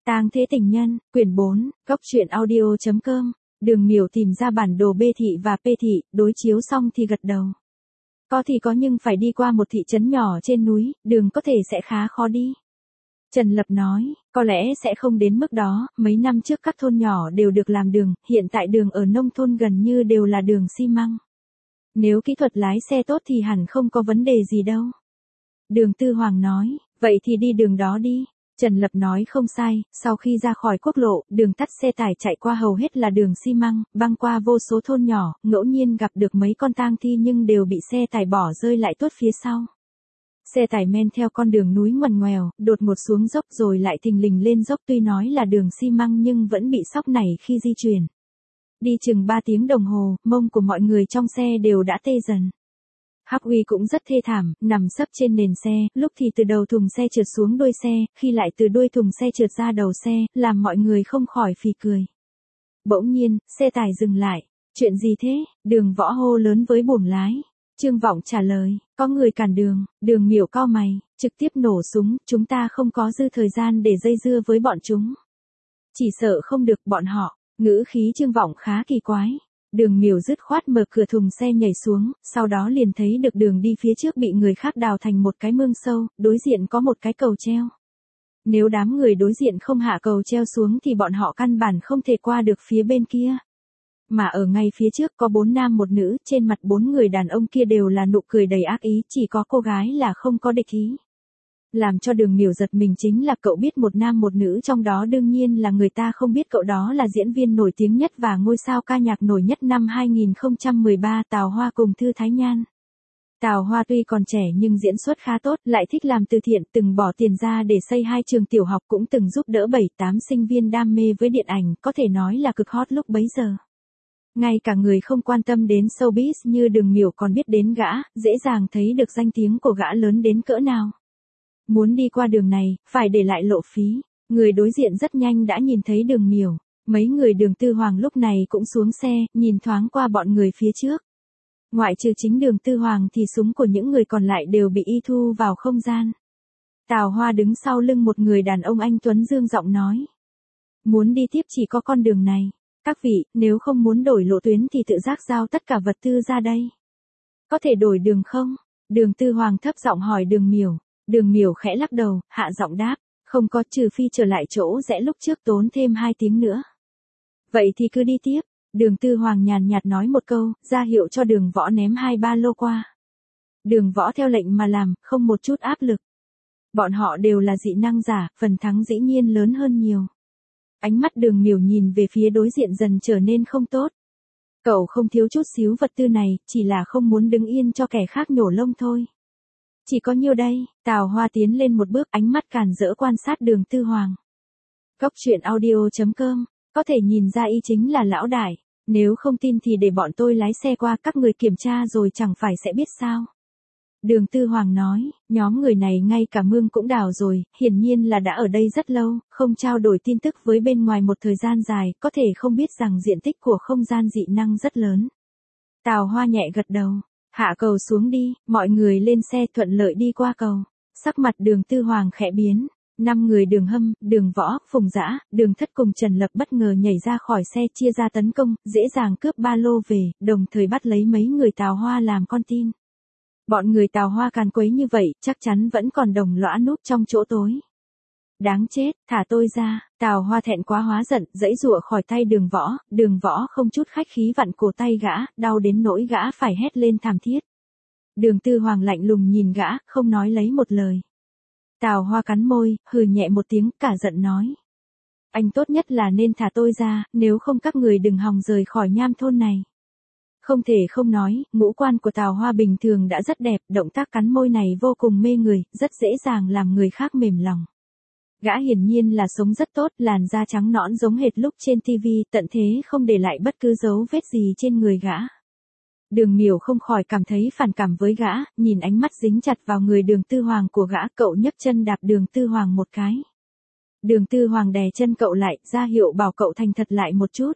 Tang Thế Tình Nhân, quyển 4, góc truyện audio.com. Đường Miểu tìm ra bản đồ B thị và P thị, đối chiếu xong thì gật đầu. Có thì có nhưng phải đi qua một thị trấn nhỏ trên núi, đường có thể sẽ khá khó đi. Trần Lập nói, có lẽ sẽ không đến mức đó, mấy năm trước các thôn nhỏ đều được làm đường, hiện tại đường ở nông thôn gần như đều là đường xi măng. Nếu kỹ thuật lái xe tốt thì hẳn không có vấn đề gì đâu. Đường Tư Hoàng nói, vậy thì đi đường đó đi. Trần Lập nói không sai, sau khi ra khỏi quốc lộ, đường tắt xe tải chạy qua hầu hết là đường xi măng, băng qua vô số thôn nhỏ, ngẫu nhiên gặp được mấy con tang thi nhưng đều bị xe tải bỏ rơi lại tuốt phía sau. Xe tải men theo con đường núi ngoằn ngoèo, đột ngột xuống dốc rồi lại thình lình lên dốc, tuy nói là đường xi măng nhưng vẫn bị sóc nảy khi di chuyển. Đi chừng 3 tiếng đồng hồ, mông của mọi người trong xe đều đã tê dần. Hắc Uy cũng rất thê thảm, nằm sấp trên nền xe, lúc thì từ đầu thùng xe trượt xuống đuôi xe, khi lại từ đuôi thùng xe trượt ra đầu xe, làm mọi người không khỏi phì cười. Bỗng nhiên, xe tải dừng lại. Chuyện gì thế? Đường Võ hô lớn với buồng lái. Trương Vọng trả lời, có người cản đường. Đường Miểu cau mày, trực tiếp nổ súng, chúng ta không có dư thời gian để dây dưa với bọn chúng. Chỉ sợ không được bọn họ. Ngữ khí Trương Vọng khá kỳ quái. Đường Miểu dứt khoát mở cửa thùng xe nhảy xuống, sau đó liền thấy được đường đi phía trước bị người khác đào thành một cái mương sâu, đối diện có một cái cầu treo. Nếu đám người đối diện không hạ cầu treo xuống thì bọn họ căn bản không thể qua được phía bên kia. Mà ở ngay phía trước có 4 nam một nữ, trên mặt 4 người đàn ông kia đều là nụ cười đầy ác ý, chỉ có cô gái là không có địch ý. Làm cho Đường Miểu giật mình chính là cậu biết một nam một nữ trong đó, đương nhiên là người ta không biết cậu đó là diễn viên nổi tiếng nhất và ngôi sao ca nhạc nổi nhất năm 2013, Tào Hoa cùng Thư Thái Nhan. Tào Hoa tuy còn trẻ nhưng diễn xuất khá tốt, lại thích làm từ thiện, từng bỏ tiền ra để xây 2 trường tiểu học, cũng từng giúp đỡ 7-8 sinh viên đam mê với điện ảnh, có thể nói là cực hot lúc bấy giờ. Ngay cả người không quan tâm đến showbiz như Đường Miểu còn biết đến gã, dễ dàng thấy được danh tiếng của gã lớn đến cỡ nào. Muốn đi qua đường này, phải để lại lộ phí. Người đối diện rất nhanh đã nhìn thấy Đường Miểu. Mấy người Đường Tư Hoàng lúc này cũng xuống xe, nhìn thoáng qua bọn người phía trước. Ngoại trừ chính Đường Tư Hoàng thì súng của những người còn lại đều bị y thu vào không gian. Tào Hoa đứng sau lưng một người đàn ông anh tuấn dương giọng nói. Muốn đi tiếp chỉ có con đường này. Các vị, nếu không muốn đổi lộ tuyến thì tự giác giao tất cả vật tư ra đây. Có thể đổi đường không? Đường Tư Hoàng thấp giọng hỏi Đường Miểu. Đường Miểu khẽ lắc đầu, hạ giọng đáp, không có, trừ phi trở lại chỗ rẽ lúc trước tốn thêm 2 tiếng nữa. Vậy thì cứ đi tiếp. Đường Tư Hoàng nhàn nhạt nói một câu, ra hiệu cho Đường Võ ném 2 ba lô qua. Đường Võ theo lệnh mà làm, không một chút áp lực. Bọn họ đều là dị năng giả, phần thắng dĩ nhiên lớn hơn nhiều. Ánh mắt Đường Miểu nhìn về phía đối diện dần trở nên không tốt. Cậu không thiếu chút xíu vật tư này, chỉ là không muốn đứng yên cho kẻ khác nhổ lông thôi. Chỉ có nhiêu đây? Tào Hoa tiến lên một bước, ánh mắt càn rỡ quan sát Đường Tư Hoàng. Góc truyện audio.com, có thể nhìn ra y chính là lão đại. Nếu không tin thì để bọn tôi lái xe qua, các người kiểm tra rồi chẳng phải sẽ biết sao. Đường Tư Hoàng nói, nhóm người này ngay cả mương cũng đào rồi, hiển nhiên là đã ở đây rất lâu, không trao đổi tin tức với bên ngoài một thời gian dài, có thể không biết rằng diện tích của không gian dị năng rất lớn. Tào Hoa nhẹ gật đầu. Hạ cầu xuống đi, mọi người lên xe thuận lợi đi qua cầu. Sắc mặt Đường Tư Hoàng khẽ biến. 5 người Đường Hâm, Đường Võ, Phùng Dã, Đường Thất cùng Trần Lập bất ngờ nhảy ra khỏi xe, chia ra tấn công, dễ dàng cướp ba lô về, đồng thời bắt lấy mấy người Tào Hoa làm con tin. Bọn người Tào Hoa càn quấy như vậy, chắc chắn vẫn còn đồng lõa núp trong chỗ tối. Đáng chết, thả tôi ra. Tào Hoa thẹn quá hóa giận, giãy giụa khỏi tay Đường Võ không chút khách khí vặn cổ tay gã, đau đến nỗi gã phải hét lên thảm thiết. Đường Tư Hoàng lạnh lùng nhìn gã, không nói lấy một lời. Tào Hoa cắn môi, hừ nhẹ một tiếng, cả giận nói. Anh tốt nhất là nên thả tôi ra, nếu không các người đừng hòng rời khỏi nham thôn này. Không thể không nói, ngũ quan của Tào Hoa bình thường đã rất đẹp, động tác cắn môi này vô cùng mê người, rất dễ dàng làm người khác mềm lòng. Gã hiển nhiên là sống rất tốt, làn da trắng nõn giống hệt lúc trên TV, tận thế không để lại bất cứ dấu vết gì trên người gã. Đường Miểu không khỏi cảm thấy phản cảm với gã, nhìn ánh mắt dính chặt vào người Đường Tư Hoàng của gã, cậu nhấc chân đạp Đường Tư Hoàng một cái. Đường Tư Hoàng đè chân cậu lại, ra hiệu bảo cậu thành thật lại một chút.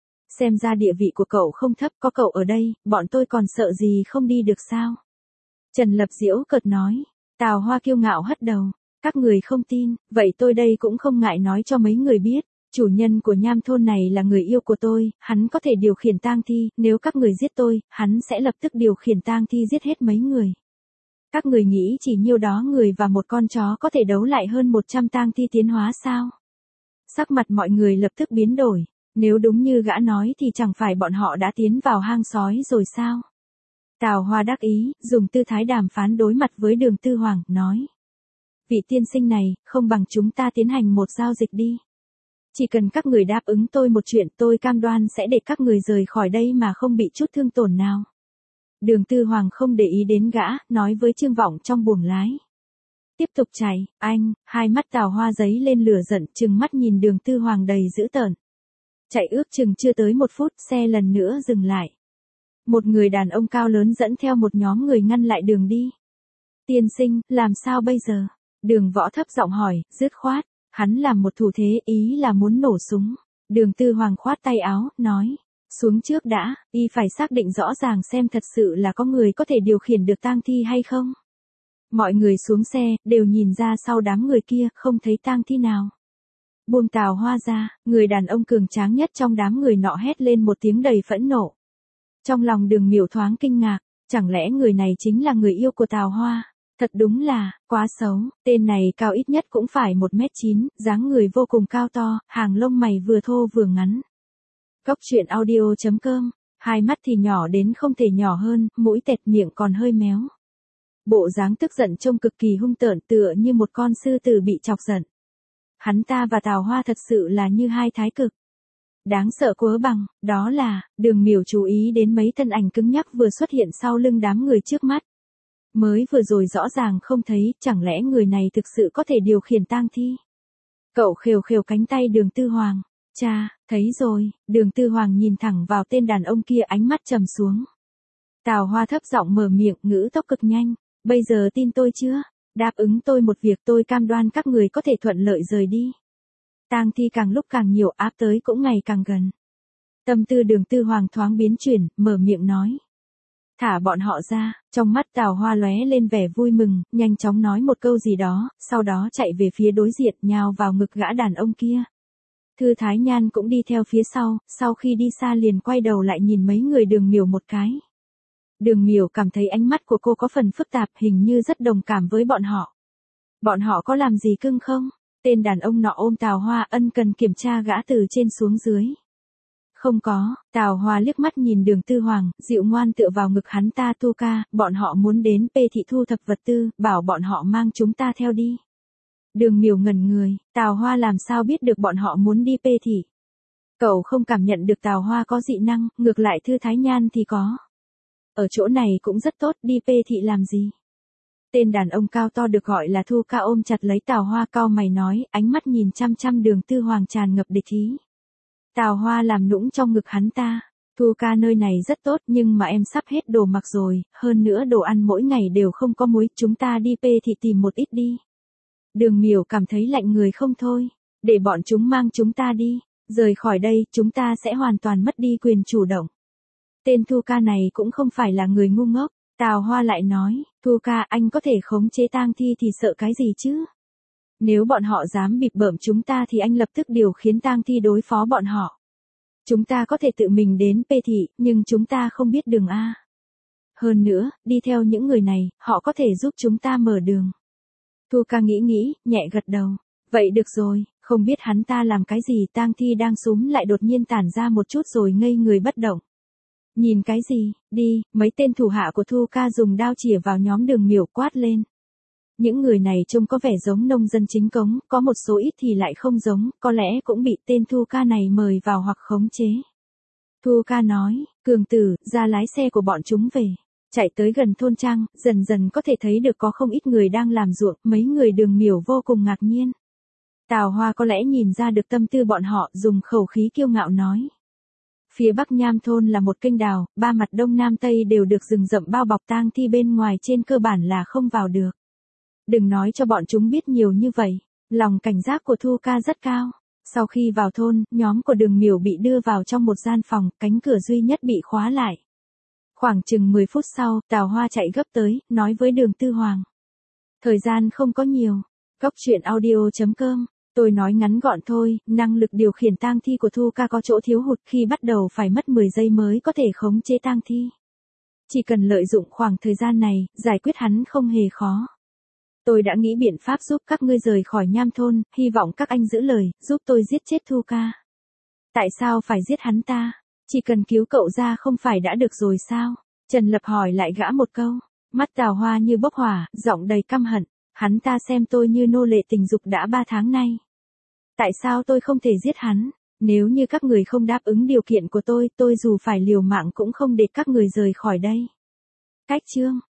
Xem ra địa vị của cậu không thấp, có cậu ở đây, bọn tôi còn sợ gì không đi được sao? Trần Lập giễu cợt nói. Tào Hoa kiêu ngạo hất đầu. Các người không tin, vậy tôi đây cũng không ngại nói cho mấy người biết. Chủ nhân của nham thôn này là người yêu của tôi, hắn có thể điều khiển tang thi, nếu các người giết tôi, hắn sẽ lập tức điều khiển tang thi giết hết mấy người. Các người nghĩ chỉ nhiêu đó người và một con chó có thể đấu lại hơn 100 tang thi tiến hóa sao? Sắc mặt mọi người lập tức biến đổi, nếu đúng như gã nói thì chẳng phải bọn họ đã tiến vào hang sói rồi sao? Tào Hoa đắc ý, dùng tư thái đàm phán đối mặt với Đường Tư Hoàng, nói. Vị tiên sinh này, không bằng chúng ta tiến hành một giao dịch đi. Chỉ cần các người đáp ứng tôi một chuyện, tôi cam đoan sẽ để các người rời khỏi đây mà không bị chút thương tổn nào. Đường Tư Hoàng không để ý đến gã, nói với Trương Vọng trong buồng lái. Tiếp tục chạy, anh, hai mắt Tào Hoa giấy lên lửa giận, trừng mắt nhìn Đường Tư Hoàng đầy dữ tợn. Chạy ước chừng chưa tới 1 phút, xe lần nữa dừng lại. Một người đàn ông cao lớn dẫn theo một nhóm người ngăn lại đường đi. Tiên sinh, làm sao bây giờ? Đường Võ thấp giọng hỏi, dứt khoát. Hắn làm một thủ thế, ý là muốn nổ súng. Đường Tư Hoàng khoát tay áo, nói. Xuống trước đã, y phải xác định rõ ràng xem thật sự là có người có thể điều khiển được tang thi hay không. Mọi người xuống xe, đều nhìn ra sau đám người kia, không thấy tang thi nào. Buông Tào Hoa ra, người đàn ông cường tráng nhất trong đám người nọ hét lên một tiếng đầy phẫn nộ. Trong lòng Đường Miểu thoáng kinh ngạc, chẳng lẽ người này chính là người yêu của Tào Hoa? Thật đúng là, quá xấu, tên này cao ít nhất cũng phải 1m9, dáng người vô cùng cao to, hàng lông mày vừa thô vừa ngắn. Cốc truyện audio.com, hai mắt thì nhỏ đến không thể nhỏ hơn, mũi tẹt miệng còn hơi méo. Bộ dáng tức giận trông cực kỳ hung tợn tựa như một con sư tử bị chọc giận. Hắn ta và Tào Hoa thật sự là như hai thái cực. Đáng sợ cớ bằng, đó là, Đường Miểu chú ý đến mấy thân ảnh cứng nhắc vừa xuất hiện sau lưng đám người trước mắt. Mới vừa rồi rõ ràng không thấy, chẳng lẽ người này thực sự có thể điều khiển tang thi? Cậu khều khều cánh tay Đường Tư Hoàng. Cha, thấy rồi, Đường Tư Hoàng nhìn thẳng vào tên đàn ông kia, ánh mắt trầm xuống. Tào Hoa thấp giọng mở miệng, ngữ tốc cực nhanh. Bây giờ tin tôi chưa? Đáp ứng tôi một việc, tôi cam đoan các người có thể thuận lợi rời đi. Tang thi càng lúc càng nhiều, áp tới cũng ngày càng gần. Tâm tư Đường Tư Hoàng thoáng biến chuyển, mở miệng nói. Thả bọn họ ra, trong mắt Tào Hoa lóe lên vẻ vui mừng, nhanh chóng nói một câu gì đó, sau đó chạy về phía đối diện, nhào vào ngực gã đàn ông kia. Thư Thái Nhan cũng đi theo phía sau khi đi xa liền quay đầu lại nhìn mấy người Đường Miểu một cái. Đường Miểu cảm thấy ánh mắt của cô có phần phức tạp, hình như rất đồng cảm với bọn họ. Bọn họ có làm gì cưng không? Tên đàn ông nọ ôm Tào Hoa ân cần kiểm tra gã từ trên xuống dưới. Không có, Tào Hoa liếc mắt nhìn Đường Tư Hoàng, dịu ngoan tựa vào ngực hắn ta. Tu ca, bọn họ muốn đến P thị thu thập vật tư, bảo bọn họ mang chúng ta theo đi. Đường Miểu ngẩn người, Tào Hoa làm sao biết được bọn họ muốn đi P thị? Cậu không cảm nhận được Tào Hoa có dị năng, ngược lại Thư Thái Nhan thì có. Ở chỗ này cũng rất tốt, đi P thị làm gì? Tên đàn ông cao to được gọi là Thu ca ôm chặt lấy Tào Hoa, cau mày nói, ánh mắt nhìn chăm chăm Đường Tư Hoàng tràn ngập địch ý. Tào Hoa làm nũng trong ngực hắn ta. Thu ca, nơi này rất tốt nhưng mà em sắp hết đồ mặc rồi, hơn nữa đồ ăn mỗi ngày đều không có muối, chúng ta đi P thị tìm một ít đi. Đường Miểu cảm thấy lạnh người không thôi, để bọn chúng mang chúng ta đi, rời khỏi đây, chúng ta sẽ hoàn toàn mất đi quyền chủ động. Tên Thu ca này cũng không phải là người ngu ngốc, Tào Hoa lại nói, Thu ca, anh có thể khống chế tang thi thì sợ cái gì chứ? Nếu bọn họ dám bịp bợm chúng ta thì anh lập tức điều khiển tang thi đối phó bọn họ. Chúng ta có thể tự mình đến P thị, nhưng chúng ta không biết đường A. Hơn nữa, đi theo những người này, họ có thể giúp chúng ta mở đường. Thu ca nghĩ, nhẹ gật đầu. Vậy được rồi, không biết hắn ta làm cái gì, tang thi đang súm lại đột nhiên tản ra một chút rồi ngây người bất động. Nhìn cái gì, đi, mấy tên thủ hạ của Thu ca dùng đao chĩa vào nhóm Đường Miểu quát lên. Những người này trông có vẻ giống nông dân chính cống, có một số ít thì lại không giống, có lẽ cũng bị tên Thu ca này mời vào hoặc khống chế. Thu ca nói, Cường tử, ra lái xe của bọn chúng về. Chạy tới gần thôn trang, dần dần có thể thấy được có không ít người đang làm ruộng, mấy người Đường Miểu vô cùng ngạc nhiên. Tào Hoa có lẽ nhìn ra được tâm tư bọn họ, dùng khẩu khí kiêu ngạo nói. Phía bắc Nham thôn là một kênh đào, ba mặt đông nam tây đều được rừng rậm bao bọc, tang thi bên ngoài trên cơ bản là không vào được. Đừng nói cho bọn chúng biết nhiều như vậy, lòng cảnh giác của Thu ca rất cao. Sau khi vào thôn, nhóm của Đường Miểu bị đưa vào trong một gian phòng, cánh cửa duy nhất bị khóa lại. Khoảng chừng 10 phút sau, Tào Hoa chạy gấp tới, nói với Đường Tư Hoàng. Thời gian không có nhiều, Góc truyện audio.com. Tôi nói ngắn gọn thôi, năng lực điều khiển tang thi của Thu Ca có chỗ thiếu hụt khi bắt đầu phải mất 10 giây mới có thể khống chế tang thi. Chỉ cần lợi dụng khoảng thời gian này, giải quyết hắn không hề khó. Tôi đã nghĩ biện pháp giúp các ngươi rời khỏi Nham Thôn, hy vọng các anh giữ lời, giúp tôi giết chết Thu Ca. Tại sao phải giết hắn ta? Chỉ cần cứu cậu ra không phải đã được rồi sao? Trần Lập hỏi lại gã một câu. Mắt Tào Hoa như bốc hỏa, giọng đầy căm hận. Hắn ta xem tôi như nô lệ tình dục đã 3 tháng nay. Tại sao tôi không thể giết hắn? Nếu như các người không đáp ứng điều kiện của tôi dù phải liều mạng cũng không để các người rời khỏi đây. Cách chương